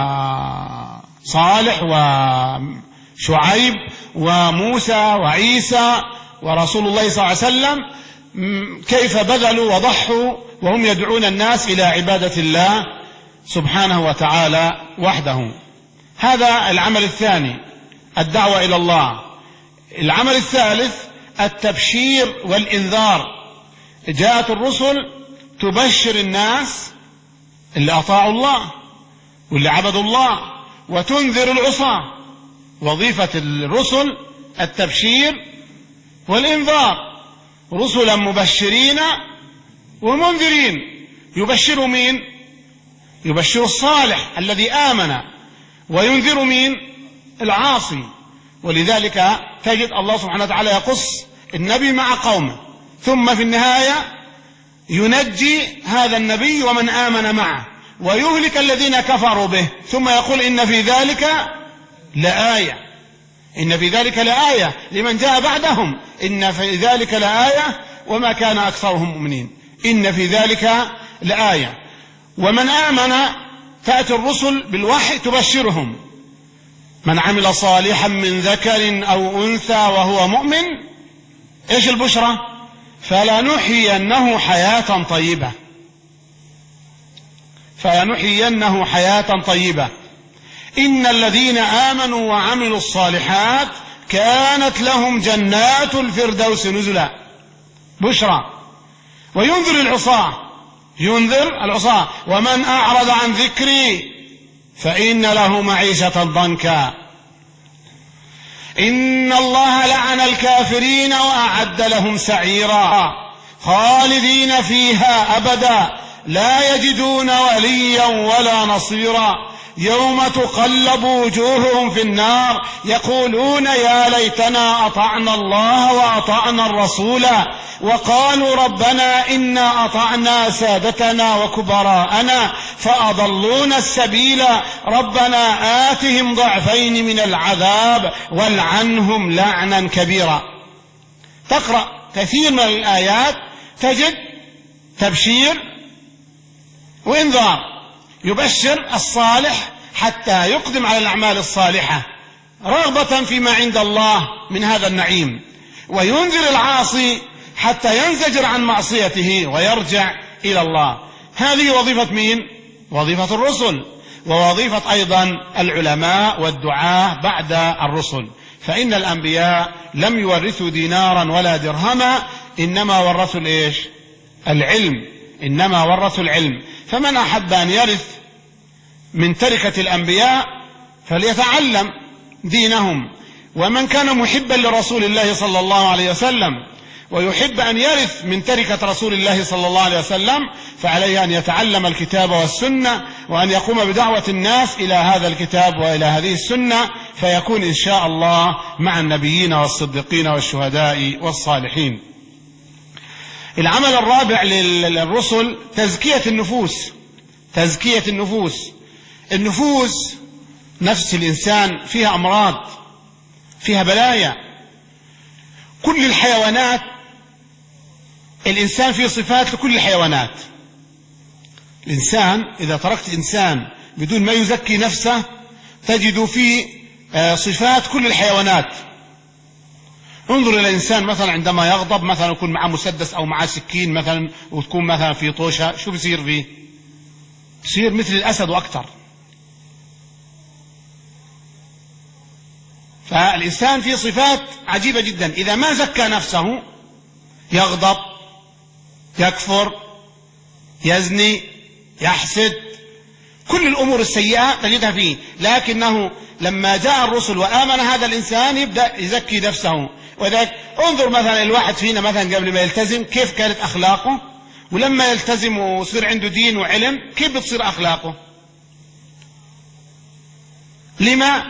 وصالح وشعيب وموسى وعيسى ورسول الله صلى الله عليه وسلم كيف بذلوا وضحوا وهم يدعون الناس إلى عبادة الله سبحانه وتعالى وحده. هذا العمل الثاني، الدعوة إلى الله. العمل الثالث التبشير والإنذار. جاءت الرسل تبشر الناس اللي أطاعوا الله واللي عبدوا الله وتنذر العصاة. وظيفة الرسل التبشير والإنذار، رسلا مبشرين ومنذرين. يبشر مين؟ يبشر الصالح الذي آمن، وينذر مين؟ العاصي. ولذلك تجد الله سبحانه وتعالى يقص النبي مع قومه، ثم في النهاية ينجي هذا النبي ومن آمن معه ويهلك الذين كفروا به، ثم يقول إن في ذلك لآية. إن في ذلك لآية لمن جاء بعدهم إن في ذلك لآية وما كان أكثرهم مؤمنين. إن في ذلك لآية. ومن آمن تأتي الرسل بالوحي تبشرهم من عمل صالحا من ذكر أو أنثى وهو مؤمن. إيش البشرى؟ فلنحيينه حياة طيبة فلنحيينه حياة طيبة إن الذين آمنوا وعملوا الصالحات كانت لهم جنات الفردوس نزلا. بشرى. وينذر العصاة ينذر العصاة ومن أعرض عن ذكري فإن له معيشة ضنكا إن الله لعن الكافرين وأعد لهم سعيرا خالدين فيها أبدا لا يجدون وليا ولا نصيرا يوم تقلب وجوههم في النار يقولون يا ليتنا أطعنا الله وأطعنا الرسول وقالوا ربنا إنا أطعنا سادتنا وكبراءنا فأضلونا السبيل ربنا آتهم ضعفين من العذاب والعنهم لعنا كبيرا. تقرأ كثير من الآيات تجد تبشير وإنذار. يبشر الصالح حتى يقدم على الأعمال الصالحة رغبة فيما عند الله من هذا النعيم، وينذر العاصي حتى ينزجر عن معصيته ويرجع إلى الله. هذه وظيفة مين؟ وظيفة الرسل، ووظيفة أيضا العلماء والدعاة بعد الرسل. فإن الأنبياء لم يورثوا دينارا ولا درهما، إنما ورثوا الإيش؟ العلم. إنما ورثوا العلم. فمن أحب أن يرث من تركة الأنبياء فليتعلم دينهم. ومن كان محبا لرسول الله صلى الله عليه وسلم ويحب أن يرث من تركة رسول الله صلى الله عليه وسلم فعليه أن يتعلم الكتاب والسنة وأن يقوم بدعوة الناس إلى هذا الكتاب وإلى هذه السنة، فيكون إن شاء الله مع النبيين والصديقين والشهداء والصالحين. العمل الرابع للرسل تزكية النفوس. تزكية النفوس. النفوس نفس الإنسان فيها أمراض، فيها بلايا. كل الحيوانات الإنسان فيه صفات لكل الحيوانات. الإنسان إذا تركت إنسان بدون ما يزكي نفسه تجد فيه صفات كل الحيوانات. انظر إلى الإنسان مثلا عندما يغضب، مثلا يكون معه مسدس أو معه سكين مثلا وتكون مثلا في طوشة، شو بيصير فيه؟ بيصير مثل الأسد وأكثر. فالإنسان فيه صفات عجيبة جدا. إذا ما زكى نفسه يغضب، يكفر، يزني، يحسد، كل الأمور السيئة تجدها فيه. لكنه لما جاء الرسل وآمن هذا الإنسان يبدأ يزكي نفسه. وذلك انظر مثلا الواحد فينا مثلا قبل ما يلتزم كيف كانت أخلاقه، ولما يلتزم ويصير عنده دين وعلم كيف بتصير أخلاقه. لما؟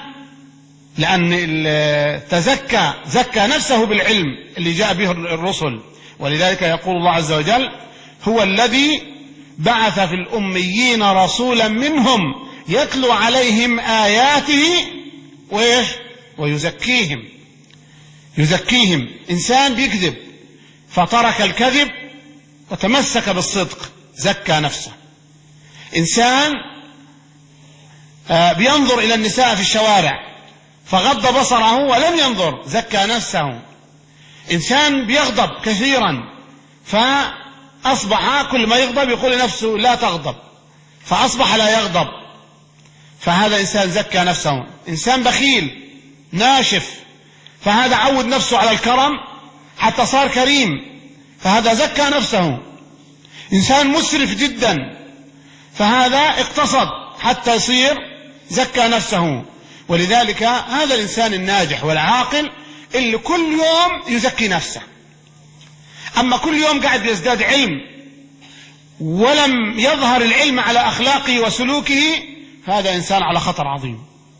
لأن تزكى زكى نفسه بالعلم اللي جاء به الرسل. ولذلك يقول الله عز وجل هو الذي بعث في الأميين رسولا منهم يتلو عليهم آياته وإيش؟ ويزكيهم. يزكيهم. إنسان بيكذب فترك الكذب وتمسك بالصدق زكى نفسه. إنسان بينظر إلى النساء في الشوارع فغض بصره ولم ينظر زكى نفسه. إنسان بيغضب كثيرا فأصبح كل ما يغضب يقول لنفسه لا تغضب، فأصبح لا يغضب، فهذا إنسان زكى نفسه. إنسان بخيل ناشف فهذا عود نفسه على الكرم حتى صار كريم، فهذا زكى نفسه. إنسان مسرف جدا فهذا اقتصد حتى يصير زكى نفسه. ولذلك هذا الإنسان الناجح والعاقل اللي كل يوم يزكي نفسه. أما كل يوم قاعد يزداد علم ولم يظهر العلم على أخلاقه وسلوكه هذا إنسان على خطر عظيم.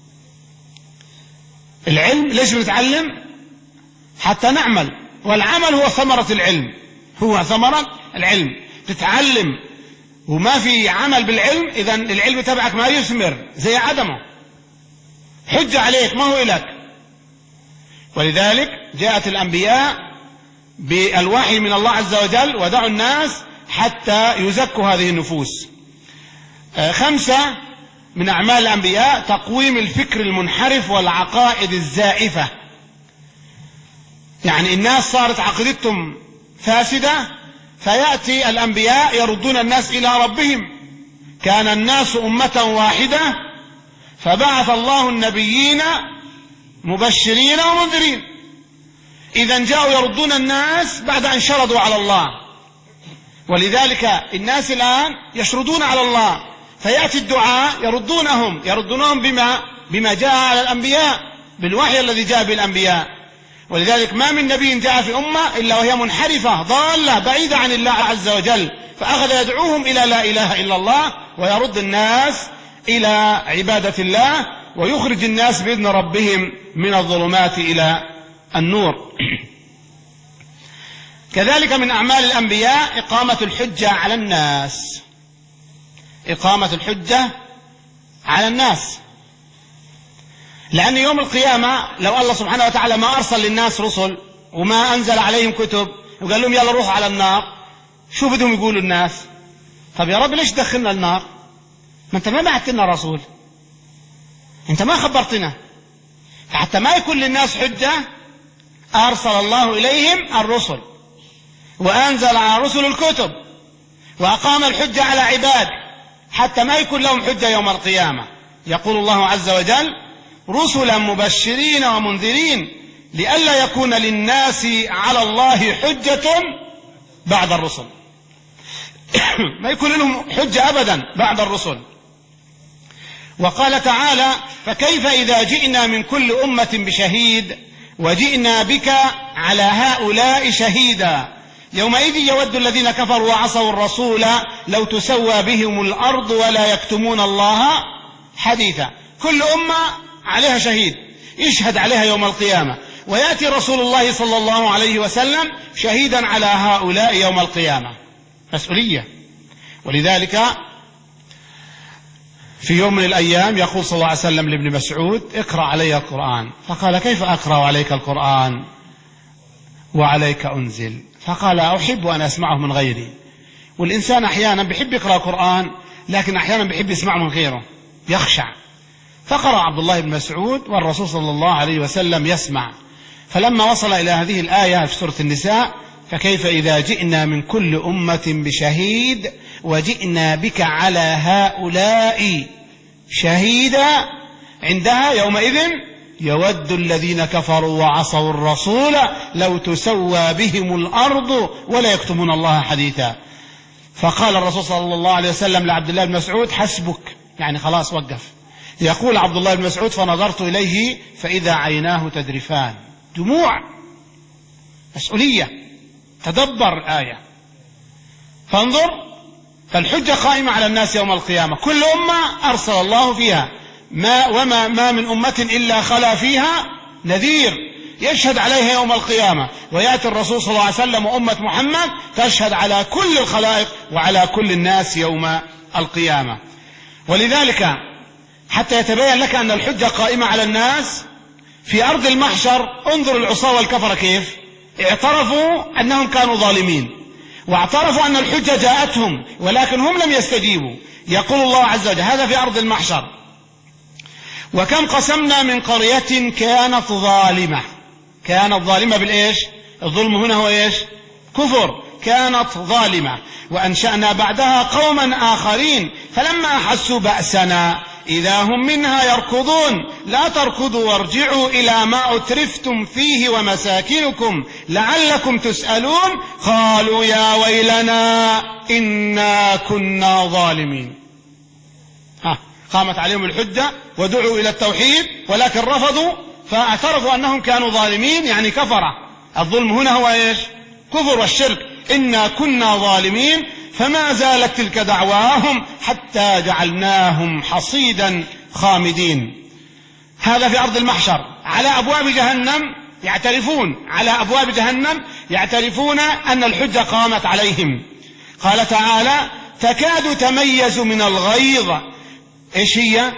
العلم ليش بنتعلم؟ حتى نعمل، والعمل هو ثمرة العلم، هو ثمرة العلم. تتعلم وما في عمل بالعلم إذن العلم تبعك ما يثمر زي عدمه، حجة عليك ما هو إلك. ولذلك جاءت الأنبياء بالوحي من الله عز وجل ودعوا الناس حتى يزكوا هذه النفوس. خمسة من أعمال الأنبياء تقويم الفكر المنحرف والعقائد الزائفة. يعني الناس صارت عقيدتهم فاسدة، فيأتي الأنبياء يردون الناس إلى ربهم. كان الناس أمة واحدة فبعث الله النبيين مبشرين ومنذرين. إذا جاءوا يردون الناس بعد أن شردوا على الله، ولذلك الناس الآن يشردون على الله، فيأتي الدعاء يردونهم يردونهم بما بما جاء على الأنبياء، بالوحي الذي جاء بالأنبياء. ولذلك ما من نبي جاء في أمة إلا وهي منحرفة ضالة بعيدة عن الله عز وجل، فأخذ يدعوهم إلى لا إله إلا الله ويرد الناس إلى عبادة الله ويخرج الناس بإذن ربهم من الظلمات إلى النور. كذلك من أعمال الأنبياء إقامة الحجة على الناس. إقامة الحجة على الناس، لأن يوم القيامة لو الله سبحانه وتعالى ما أرسل للناس رسل وما أنزل عليهم كتب وقال لهم يلا روحوا على النار، شو بدهم يقولوا الناس؟ طب يا رب ليش دخلنا النار؟ ما أنت ما بعثت لنا رسول، أنت ما خبرتنا. حتى ما يكون للناس حجة أرسل الله إليهم الرسل وأنزل على الرسل الكتب وأقام الحجة على عباد حتى ما يكون لهم حجة يوم القيامة. يقول الله عز وجل رسلا مبشرين ومنذرين لئلا يكون للناس على الله حجة بعد الرسل. ما يكون لهم حجة أبدا بعد الرسل. وقال تعالى فكيف إذا جئنا من كل أمة بشهيد وجئنا بك على هؤلاء شهيدا يومئذ يود الذين كفروا وعصوا الرسول لو تسوى بهم الأرض ولا يكتمون الله حديثا. كل أمة عليها شهيد يشهد عليها يوم القيامة، ويأتي رسول الله صلى الله عليه وسلم شهيدا على هؤلاء يوم القيامة. مسؤولية. ولذلك في يوم من الأيام يقول صلى الله عليه وسلم لابن مسعود اقرأ علي القرآن، فقال كيف أقرأ عليك القرآن وعليك أنزل؟ فقال أحب أن أسمعه من غيري. والإنسان أحيانا بيحب يقرأ القرآن لكن أحيانا بيحب يسمعه من غيره يخشع. فقرأ عبد الله بن مسعود والرسول صلى الله عليه وسلم يسمع. فلما وصل إلى هذه الآية في سورة النساء فكيف إذا جئنا من كل أمة بشهيد وجئنا بك على هؤلاء شهيدا، عندها يومئذ يود الذين كفروا وعصوا الرسول لو تسوى بهم الأرض ولا يكتمون الله حديثا. فقال الرسول صلى الله عليه وسلم لعبد الله بن مسعود حسبك، يعني خلاص وقف. يقول عبد الله بن مسعود فنظرت إليه فإذا عيناه تدرفان دموع. مسؤولية. تدبر الآية فانظر. فالحجة قائمة على الناس يوم القيامة. كل أمة أرسل الله فيها ما وما ما من أمة إلا خلا فيها نذير يشهد عليها يوم القيامة، ويأتي الرسول صلى الله عليه وسلم وأمة محمد تشهد على كل الخلائق وعلى كل الناس يوم القيامة. ولذلك حتى يتبين لك أن الحجة قائمة على الناس في أرض المحشر انظر العصاة والكفرة كيف اعترفوا أنهم كانوا ظالمين واعترفوا أن الحجة جاءتهم ولكن هم لم يستجيبوا. يقول الله عز وجل هذا في أرض المحشر وكم قسمنا من قرية كانت ظالمة. كانت ظالمة بالإيش؟ الظلم هنا هو إيش؟ كفر. كانت ظالمة وأنشأنا بعدها قوما آخرين فلما أحسوا بأسنا إذا هم منها يركضون لا تركضوا وارجعوا إلى ما أترفتم فيه ومساكنكم لعلكم تسألون قالوا يا ويلنا إنا كنا ظالمين. ها قامت عليهم الحجة ودعوا إلى التوحيد ولكن رفضوا فاعترفوا أنهم كانوا ظالمين، يعني كفرة. الظلم هنا هو إيش؟ كفر والشرك. إنا كنا ظالمين فما زالت تلك دعواهم حتى جعلناهم حصيدا خامدين. هذا في أرض المحشر. على أبواب جهنم يعترفون على أبواب جهنم يعترفون أن الحجة قامت عليهم. قال تعالى تكاد تميز من الغيظ. إيش هي؟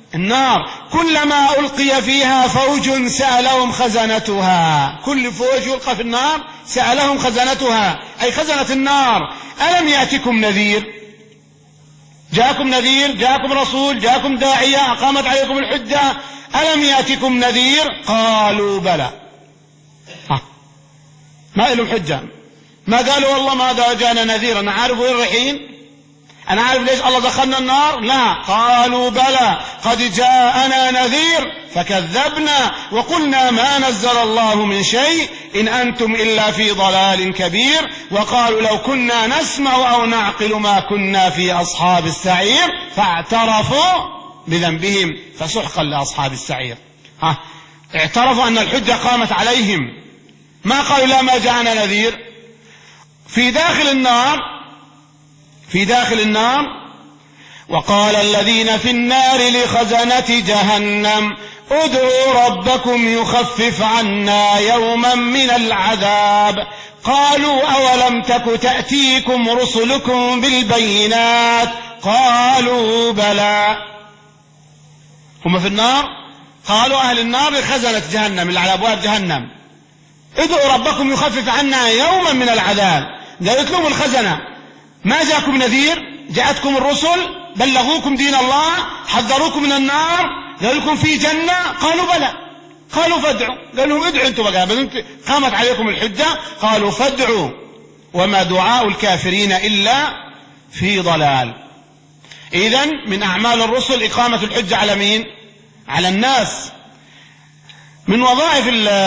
النار كلما ألقي فيها فوج سألهم خزنتها، كل فوج يلقى في النار سألهم خزنتها أي خزنة النار ألم يأتكم نذير؟ جاءكم نذير، جاءكم رسول، جاءكم داعية، أقامت عليكم الحجة، ألم يأتكم نذير؟ قالوا بلى. ها. ما لهم حجة، ما قالوا والله ما جاءنا نذير، أنا عارف وين رايحين، أنا عارف ليش الله دخلنا النار، لا، قالوا بلى قد جاءنا نذير فكذبنا وقلنا ما نزل الله من شيء إن أنتم إلا في ضلال كبير، وقالوا لو كنا نسمع أو نعقل ما كنا في أصحاب السعير فاعترفوا بذنبهم فسحقا لأصحاب السعير. ها. اعترفوا أن الحجة قامت عليهم، ما قالوا لا ما جاءنا نذير. في داخل النار في داخل النار وقال الذين في النار لخزنة جهنم ادعوا ربكم يخفف عنا يوما من العذاب قالوا أولم تك تأتيكم رسلكم بالبينات قالوا بلى. هم في النار قالوا أهل النار لخزنة جهنم اللي على أبواب جهنم ادعوا ربكم يخفف عنا يوما من العذاب. قالت لهم الخزنة ما جاءكم نذير؟ جاءتكم الرسل بلغوكم دين الله، حذروكم من النار، قالوا لكم في جنة؟ قالوا بلى. قالوا فادعوا. قالوا لهم ادعوا انتم بقى، قامت عليكم الحجة. قالوا فادعوا وما دعاء الكافرين إلا في ضلال. إذن من أعمال الرسل إقامة الحجة على مين؟ على الناس. من وظائف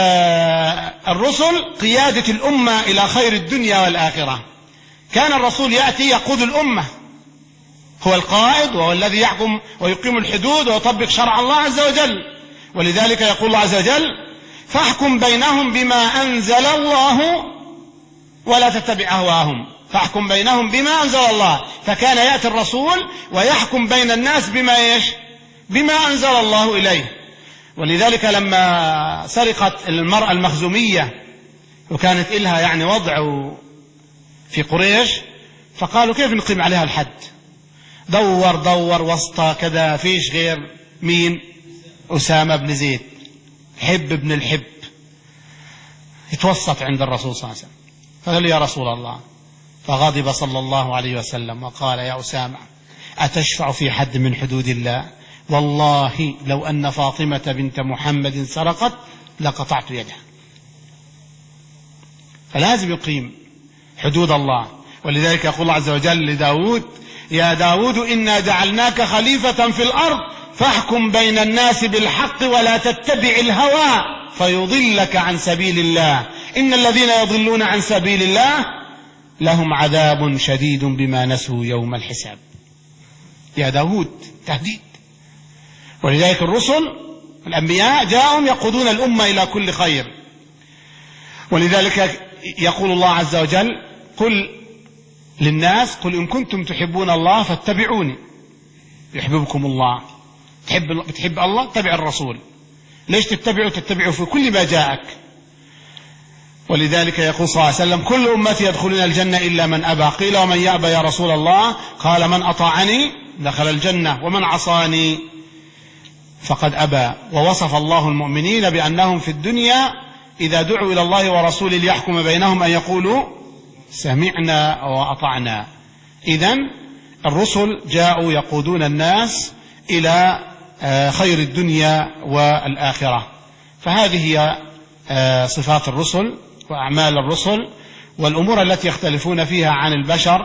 الرسل قيادة الأمة إلى خير الدنيا والآخرة. كان الرسول يأتي يقود الأمة، هو القائد وهو الذي يحكم ويقيم الحدود ويطبق شرع الله عز وجل. ولذلك يقول الله عز وجل فاحكم بينهم بما أنزل الله ولا تتبع أهواهم. فاحكم بينهم بما أنزل الله، فكان يأتي الرسول ويحكم بين الناس بما إيش؟ بما أنزل الله إليه. ولذلك لما سرقت المرأة المخزومية وكانت إلها يعني وضع في قريش، فقالوا كيف نقيم عليها الحد؟ دور دور وسطى كذا فيش غير مين؟ أسامة بن زيد حب بن الحب يتوسط عند الرسول صلى الله عليه وسلم. فقال يا رسول الله، فغضب صلى الله عليه وسلم وقال يا أسامة أتشفع في حد من حدود الله؟ والله لو أن فاطمة بنت محمد سرقت لقطعت يدها. فلازم يقيم حدود الله. ولذلك يقول الله عز وجل لداود يا داود إنا جعلناك خليفة في الأرض فاحكم بين الناس بالحق ولا تتبع الهوى فيضلك عن سبيل الله إن الذين يضلون عن سبيل الله لهم عذاب شديد بما نسوا يوم الحساب. يا داود تهديد. ولذلك الرسل الأنبياء جاءهم يقودون الأمة إلى كل خير. ولذلك يقول الله عز وجل قل للناس قل إن كنتم تحبون الله فاتبعوني يحببكم الله. تحب, تحب الله تتبع الرسول. ليش تتبعوا؟ تتبعوا في كل ما جاءك. ولذلك يقول صلى الله عليه وسلم كل أمتي يدخلون الجنة إلا من أبى. قيل ومن يأبى يا رسول الله؟ قال من أطاعني دخل الجنة ومن عصاني فقد أبى. ووصف الله المؤمنين بأنهم في الدنيا إذا دعوا إلى الله ورسوله ليحكم بينهم أن يقولوا سمعنا وأطعنا. إذن الرسل جاءوا يقودون الناس إلى خير الدنيا والآخرة. فهذه هي صفات الرسل وأعمال الرسل والأمور التي يختلفون فيها عن البشر.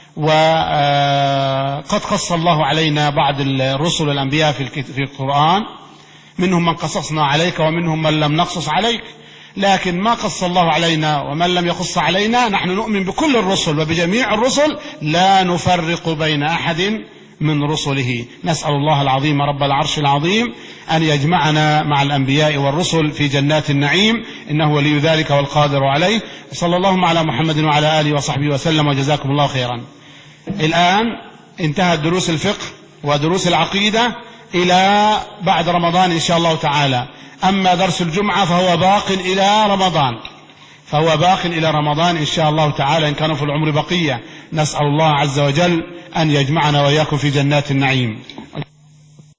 وقد قص الله علينا بعض الرسل والأنبياء في القرآن، منهم من قصصنا عليك ومنهم من لم نقصص عليك، لكن ما قص الله علينا ومن لم يقص علينا نحن نؤمن بكل الرسل وبجميع الرسل لا نفرق بين أحد من رسله. نسأل الله العظيم رب العرش العظيم أن يجمعنا مع الأنبياء والرسل في جنات النعيم إنه ولي ذلك والقادر عليه. صلى الله على محمد وعلى آله وصحبه وسلم وجزاكم الله خيرا. الآن انتهت دروس الفقه ودروس العقيدة إلى بعد رمضان إن شاء الله تعالى. أما درس الجمعة فهو باق إلى رمضان فهو باق إلى رمضان إن شاء الله تعالى إن كان في العمر بقية. نسأل الله عز وجل أن يجمعنا وإياكم في جنات النعيم.